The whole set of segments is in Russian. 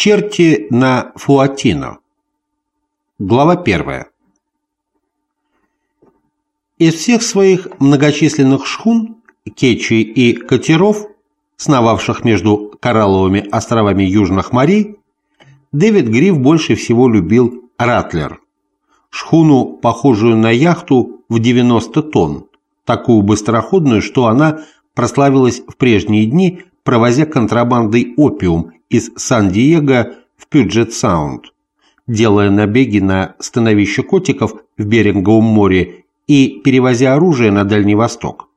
Черти на Фуатино. Глава 1. Из всех своих многочисленных шхун, кетчей и катеров, сновавших между коралловыми островами Южных морей, Дэвид Гриф больше всего любил Ратлер, шхуну, похожую на яхту в 90 тонн, такую быстроходную, что она прославилась в прежние дни, провозя контрабандой опиум из Сан-Диего в Пюджет-Саунд, делая набеги на становище котиков в Беринговом море и перевозя оружие на Дальний Восток.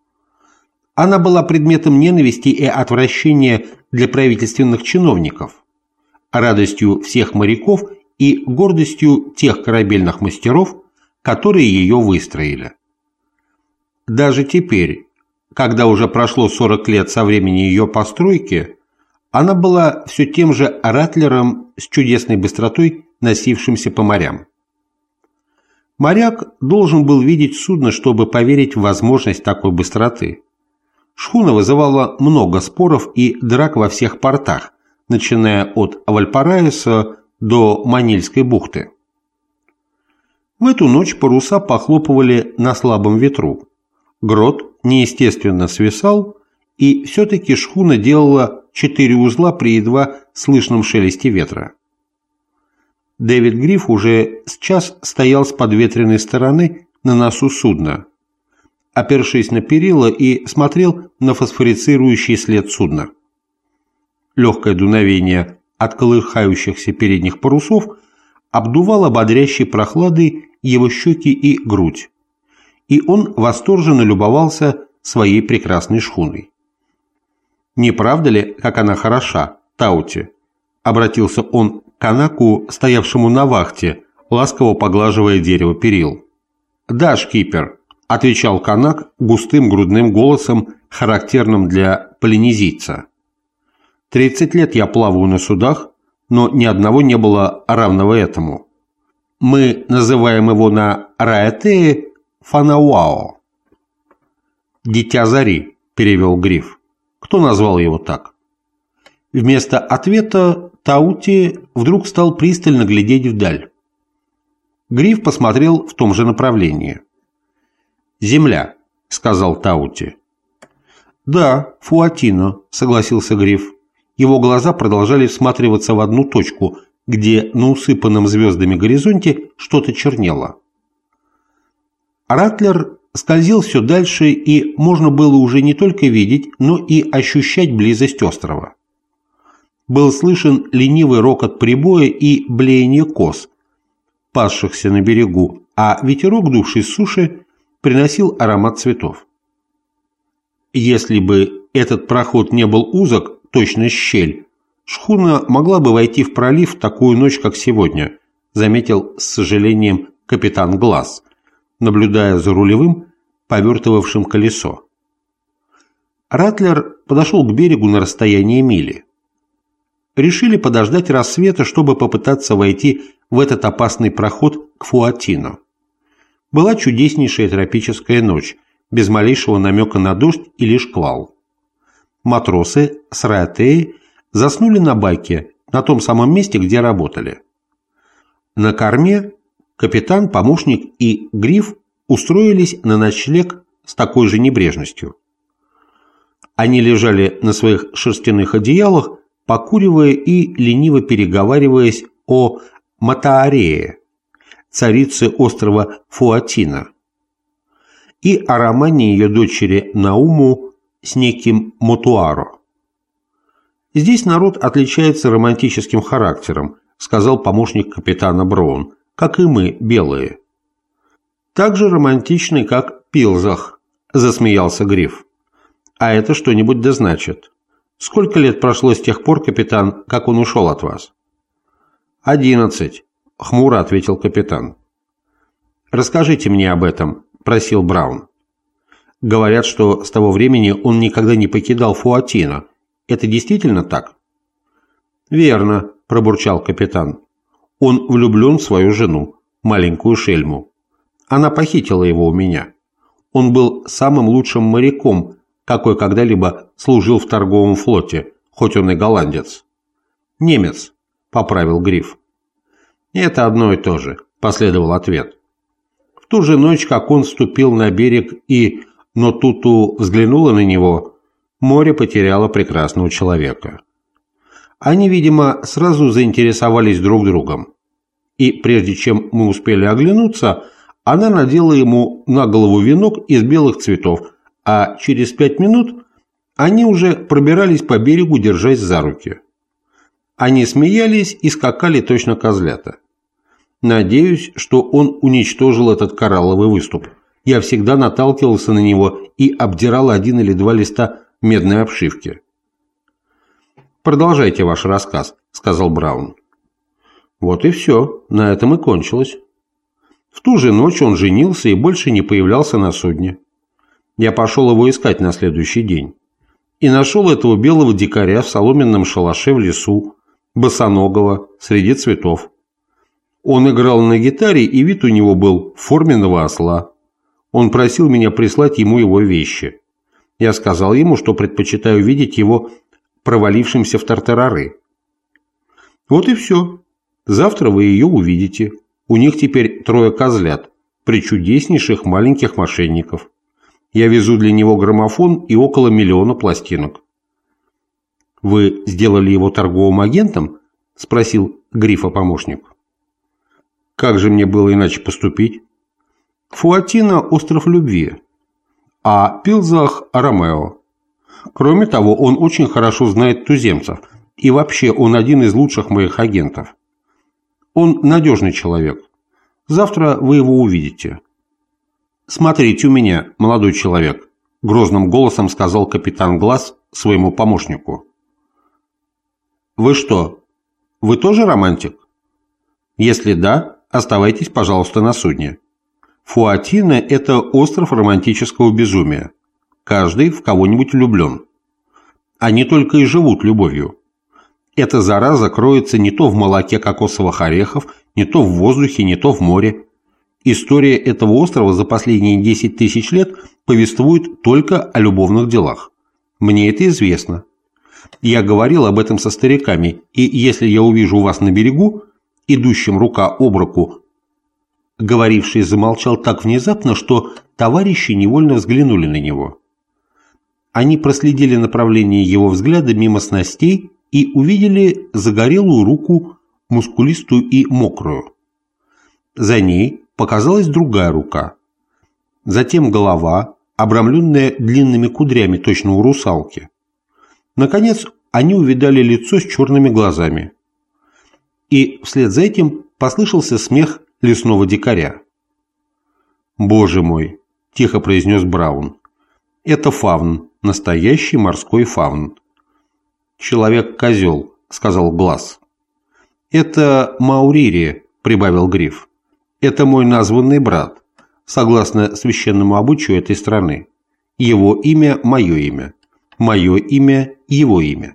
Она была предметом ненависти и отвращения для правительственных чиновников, радостью всех моряков и гордостью тех корабельных мастеров, которые ее выстроили. Даже теперь, когда уже прошло 40 лет со времени ее постройки, она была все тем же ратлером с чудесной быстротой, носившимся по морям. Моряк должен был видеть судно, чтобы поверить в возможность такой быстроты. Шхуна вызывала много споров и драк во всех портах, начиная от Вальпараиса до Манильской бухты. В эту ночь паруса похлопывали на слабом ветру. Грот неестественно свисал, и все-таки шхуна делала 4 узла при едва слышном шелесте ветра. Дэвид Гриф уже с час стоял с подветренной стороны на носу судна, опершись на перила, и смотрел на фосфорицирующий след судна. Легкое дуновение от колыхающихся передних парусов обдувало бодрящей прохладой его щеки и грудь, и он восторженно любовался своей прекрасной шхуной. «Не правда ли, как она хороша, Таути?» — обратился он к канаку, стоявшему на вахте, ласково поглаживая дерево перил. «Да, шкипер», — отвечал канак густым грудным голосом, характерным для полинезийца. 30 лет я плаваю на судах, но ни одного не было равного этому. Мы называем его на Раэтее Фанауао». «Дитя зари», — перевел Гриф. «Кто назвал его так?» Вместо ответа Таути вдруг стал пристально глядеть вдаль. Гриф посмотрел в том же направлении. «Земля», — сказал Таути. «Да, Фуатино», — согласился Гриф. Его глаза продолжали всматриваться в одну точку, где на усыпанном звездами горизонте что-то чернело. Ратлер скользил все дальше, и можно было уже не только видеть, но и ощущать близость острова. Был слышен ленивый рокот прибоя и блеяние коз, пасшихся на берегу, а ветерок, дувший с суши, приносил аромат цветов. Если бы этот проход не был узок, точно щель, шхуна могла бы войти в пролив в такую ночь, как сегодня, заметил с сожалением капитан Глаз, наблюдая за рулевым, повертывавшим колесо. Ратлер подошел к берегу на расстояние мили. Решили подождать рассвета, чтобы попытаться войти в этот опасный проход к Фуатино. Была чудеснейшая тропическая ночь, без малейшего намека на дождь или шквал. Матросы с Раэтеи заснули на баке, на том самом месте, где работали. На корме капитан, помощник и Гриф устроились на ночлег с такой же небрежностью. Они лежали на своих шерстяных одеялах, покуривая и лениво переговариваясь о Матаарее, царице острова Фуатино, и о романе ее дочери Науму с неким Мотуаро. «Здесь народ отличается романтическим характером», — сказал помощник капитана Браун, — «как и мы, белые». «Так же романтичный, как Пилзах», — засмеялся Гриф. «А это что-нибудь да значит. Сколько лет прошло с тех пор, капитан, как он ушел от вас?» 11, — хмуро ответил капитан. «Расскажите мне об этом», — просил Браун. «Говорят, что с того времени он никогда не покидал Фуатино. Это действительно так?» «Верно», — пробурчал капитан. «Он влюблен в свою жену, маленькую шельму. Она похитила его у меня. Он был самым лучшим моряком, какой когда-либо служил в торговом флоте, хоть он и голландец. Немец, — поправил Гриф. «Это одно и то же», — последовал ответ. В ту же ночь, как он вступил на берег и Нотуту взглянула на него, море потеряло прекрасного человека. Они, видимо, сразу заинтересовались друг другом. И прежде чем мы успели оглянуться, она надела ему на голову венок из белых цветов, а через 5 минут они уже пробирались по берегу, держась за руки. Они смеялись и скакали точно козлята. Надеюсь, что он уничтожил этот коралловый выступ. Я всегда наталкивался на него и обдирал 1 или 2 листа медной обшивки. «Продолжайте ваш рассказ», — сказал Браун. Вот и все, на этом и кончилось. В ту же ночь он женился и больше не появлялся на судне. Я пошел его искать на следующий день. И нашел этого белого дикаря в соломенном шалаше в лесу, босоногого, среди цветов. Он играл на гитаре, и вид у него был форменного осла. Он просил меня прислать ему его вещи. Я сказал ему, что предпочитаю видеть его провалившимся в тартарары. Вот и все. Завтра вы ее увидите. У них теперь 3 козлят, причудеснейших маленьких мошенников. Я везу для него граммофон и около 1 миллиона пластинок. «Вы сделали его торговым агентом?» – спросил Грифа помощник. «Как же мне было иначе поступить? Фуатино – остров любви, а Пилзах – Ромео. Кроме того, он очень хорошо знает туземцев, и вообще он один из лучших моих агентов. Он надежный человек. Завтра вы его увидите». «Смотрите у меня, молодой человек», – грозным голосом сказал капитан Глаз своему помощнику. «Вы что, вы тоже романтик? Если да, оставайтесь, пожалуйста, на судне. Фуатино – это остров романтического безумия. Каждый в кого-нибудь влюблен. Они только и живут любовью. Эта зараза кроется не то в молоке кокосовых орехов, не то в воздухе, не то в море. История этого острова за последние 10 тысяч лет повествует только о любовных делах. Мне это известно. Я говорил об этом со стариками, и если я увижу вас на берегу, идущим рука об руку...» Говоривший замолчал так внезапно, что товарищи невольно взглянули на него. Они проследили направление его взгляда мимо снастей и увидели загорелую руку, мускулистую и мокрую. За ней показалась другая рука. Затем голова, обрамленная длинными кудрями, точно у русалки. Наконец, они увидали лицо с черными глазами. И вслед за этим послышался смех лесного дикаря. «Боже мой!» – тихо произнес Браун. «Это фавн, настоящий морской фавн». «Человек-козел», – сказал Глаз. «Это Мауририя», – прибавил Гриф. «Это мой названный брат, согласно священному обычаю этой страны. Его имя – мое имя. Мое имя – его имя».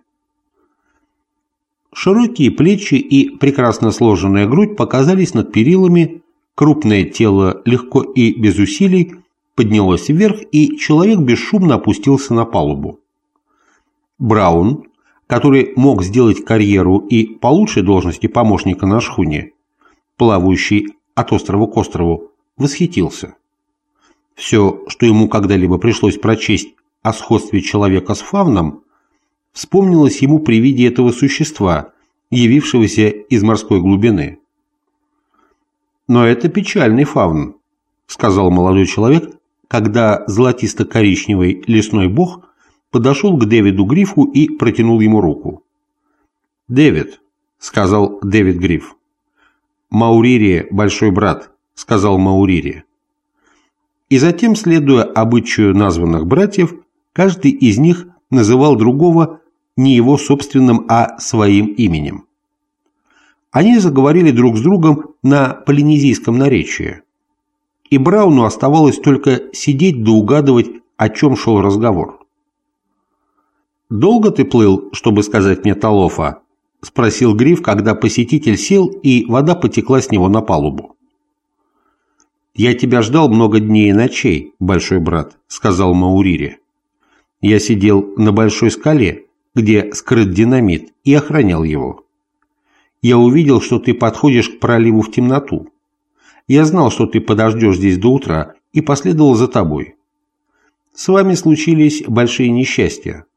Широкие плечи и прекрасно сложенная грудь показались над перилами, крупное тело легко и без усилий поднялось вверх, и человек бесшумно опустился на палубу. Браун, который мог сделать карьеру и по лучшей должности помощника на шхуне, плавающий от острова к острову, восхитился. Все, что ему когда-либо пришлось прочесть о сходстве человека с фавном, вспомнилось ему при виде этого существа, явившегося из морской глубины. «Но это печальный фавн», — сказал молодой человек, когда золотисто-коричневый лесной бог подошел к Дэвиду Грифу и протянул ему руку. «Дэвид», — сказал Дэвид Гриф. «Мауририя, большой брат», — сказал Мауририя. И затем, следуя обычаю названных братьев, каждый из них называл другого не его собственным, а своим именем. Они заговорили друг с другом на полинезийском наречии, и Брауну оставалось только сидеть да угадывать, о чем шел разговор. «Долго ты плыл, чтобы сказать мне Талофа?» – спросил Гриф, когда посетитель сел, и вода потекла с него на палубу. «Я тебя ждал много дней и ночей, большой брат», – сказал Маурири. «Я сидел на большой скале, где скрыт динамит, и охранял его. Я увидел, что ты подходишь к проливу в темноту. Я знал, что ты подождешь здесь до утра, и последовал за тобой. С вами случились большие несчастья.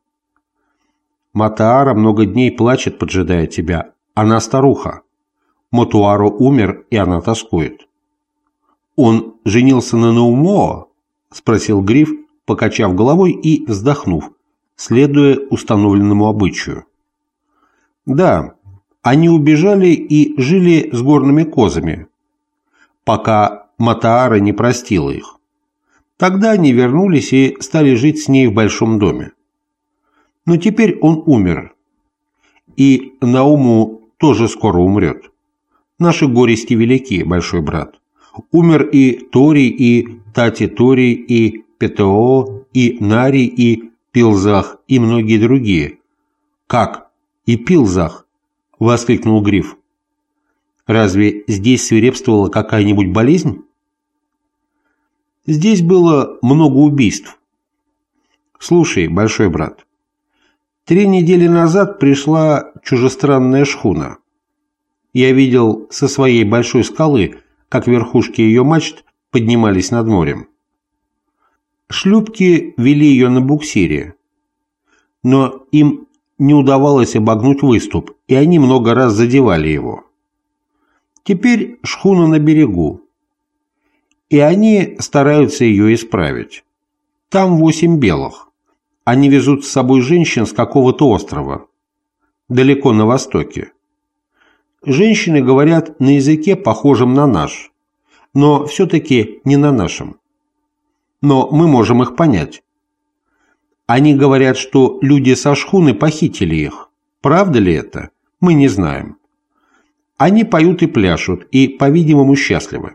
Матаара много дней плачет, поджидая тебя. Она старуха. Мотуаро умер, и она тоскует. Он женился на Наумоо? Спросил Гриф, покачав головой и вздохнув, следуя установленному обычаю. Да, они убежали и жили с горными козами, пока Матаара не простила их. Тогда они вернулись и стали жить с ней в большом доме. Но теперь он умер, и Науму тоже скоро умрет. Наши горести велики, большой брат. Умер и Тори, и Тати Тори, и Петео, и Нари, и Пилзах, и многие другие. Как? И Пилзах? Воскликнул Гриф. Разве здесь свирепствовала какая-нибудь болезнь? Здесь было много убийств. Слушай, большой брат, 3 недели назад пришла чужестранная шхуна. Я видел со своей большой скалы, как верхушки ее мачт поднимались над морем. Шлюпки вели ее на буксире, но им не удавалось обогнуть выступ, и они много раз задевали его. Теперь шхуна на берегу, и они стараются ее исправить. Там 8 белых. Они везут с собой женщин с какого-то острова, далеко на востоке. Женщины говорят на языке, похожем на наш, но все-таки не на нашем. Но мы можем их понять. Они говорят, что люди со шхуны похитили их. Правда ли это? Мы не знаем. Они поют и пляшут, и, по-видимому, счастливы.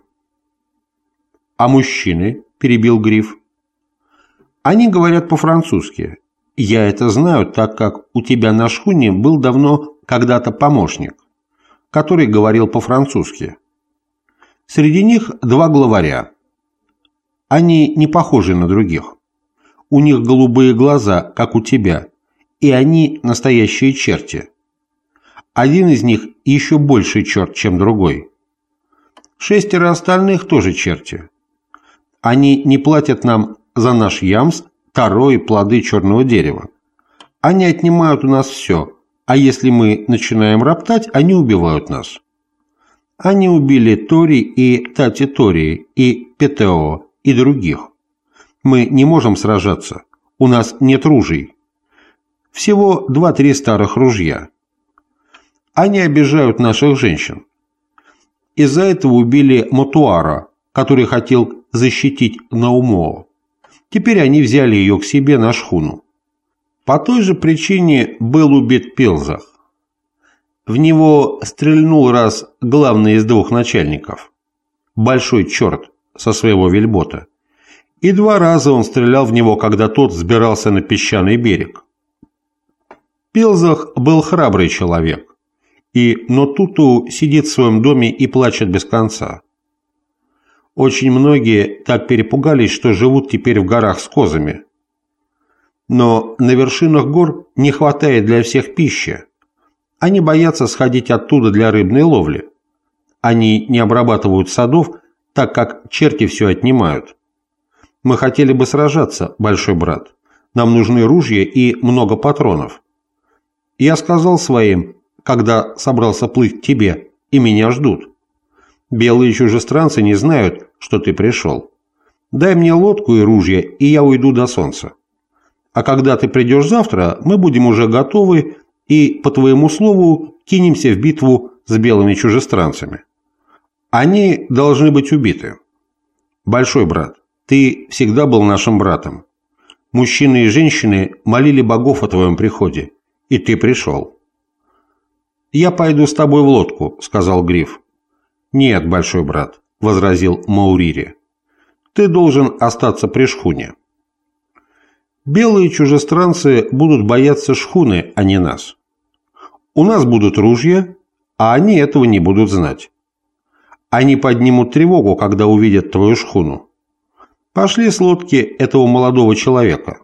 «А мужчины?» – перебил Гриф. «Они говорят по-французски. Я это знаю, так как у тебя на шхуне был давно когда-то помощник, который говорил по-французски. Среди них 2 главаря. Они не похожи на других. У них голубые глаза, как у тебя, и они настоящие черти. Один из них еще больший черт, чем другой. 6 остальных тоже черти. Они не платят нам за наш ямс, таро и плоды черного дерева. Они отнимают у нас все, а если мы начинаем роптать, они убивают нас. Они убили Тори и Тати Тори, и Петео, и других. Мы не можем сражаться, у нас нет ружей. Всего 2-3 старых ружья. Они обижают наших женщин. Из-за этого убили Мотуара, который хотел защитить Наумоо. Теперь они взяли ее к себе на шхуну. По той же причине был убит Пилзах. В него стрельнул раз главный из 2 начальников, большой черт со своего вельбота, и 2 раза он стрелял в него, когда тот взбирался на песчаный берег. Пилзах был храбрый человек, и Нотуту сидит в своем доме и плачет без конца. Очень многие так перепугались, что живут теперь в горах с козами. Но на вершинах гор не хватает для всех пищи. Они боятся сходить оттуда для рыбной ловли. Они не обрабатывают садов, так как черти все отнимают. Мы хотели бы сражаться, большой брат. Нам нужны ружья и много патронов. Я сказал своим, когда собрался плыть к тебе, и меня ждут. Белые чужестранцы не знают, что ты пришел. Дай мне лодку и ружья, и я уйду до солнца. А когда ты придешь завтра, мы будем уже готовы и, по твоему слову, кинемся в битву с белыми чужестранцами. Они должны быть убиты. Большой брат, ты всегда был нашим братом. Мужчины и женщины молили богов о твоем приходе, и ты пришел. «Я пойду с тобой в лодку», — сказал Гриф. «Нет, большой брат», — возразил Маурири. «Ты должен остаться при шхуне». Белые чужестранцы будут бояться шхуны, а не нас. У нас будут ружья, а они этого не будут знать. Они поднимут тревогу, когда увидят твою шхуну. Пошли с лодки этого молодого человека.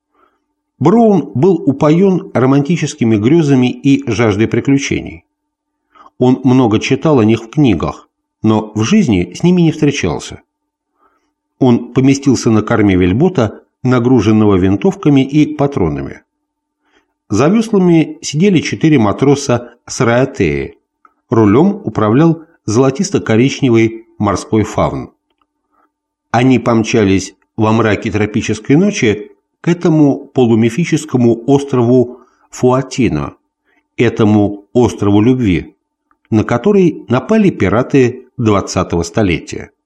Браун был упоен романтическими грезами и жаждой приключений. Он много читал о них в книгах, но в жизни с ними не встречался. Он поместился на корме вельбота, нагруженного винтовками и патронами. За веслами сидели 4 матроса с Раэтеи. Рулем управлял золотисто-коричневый морской фавн. Они помчались во мраке тропической ночи к этому полумифическому острову Фуатино, этому острову любви, на который напали пираты 20-го столетия.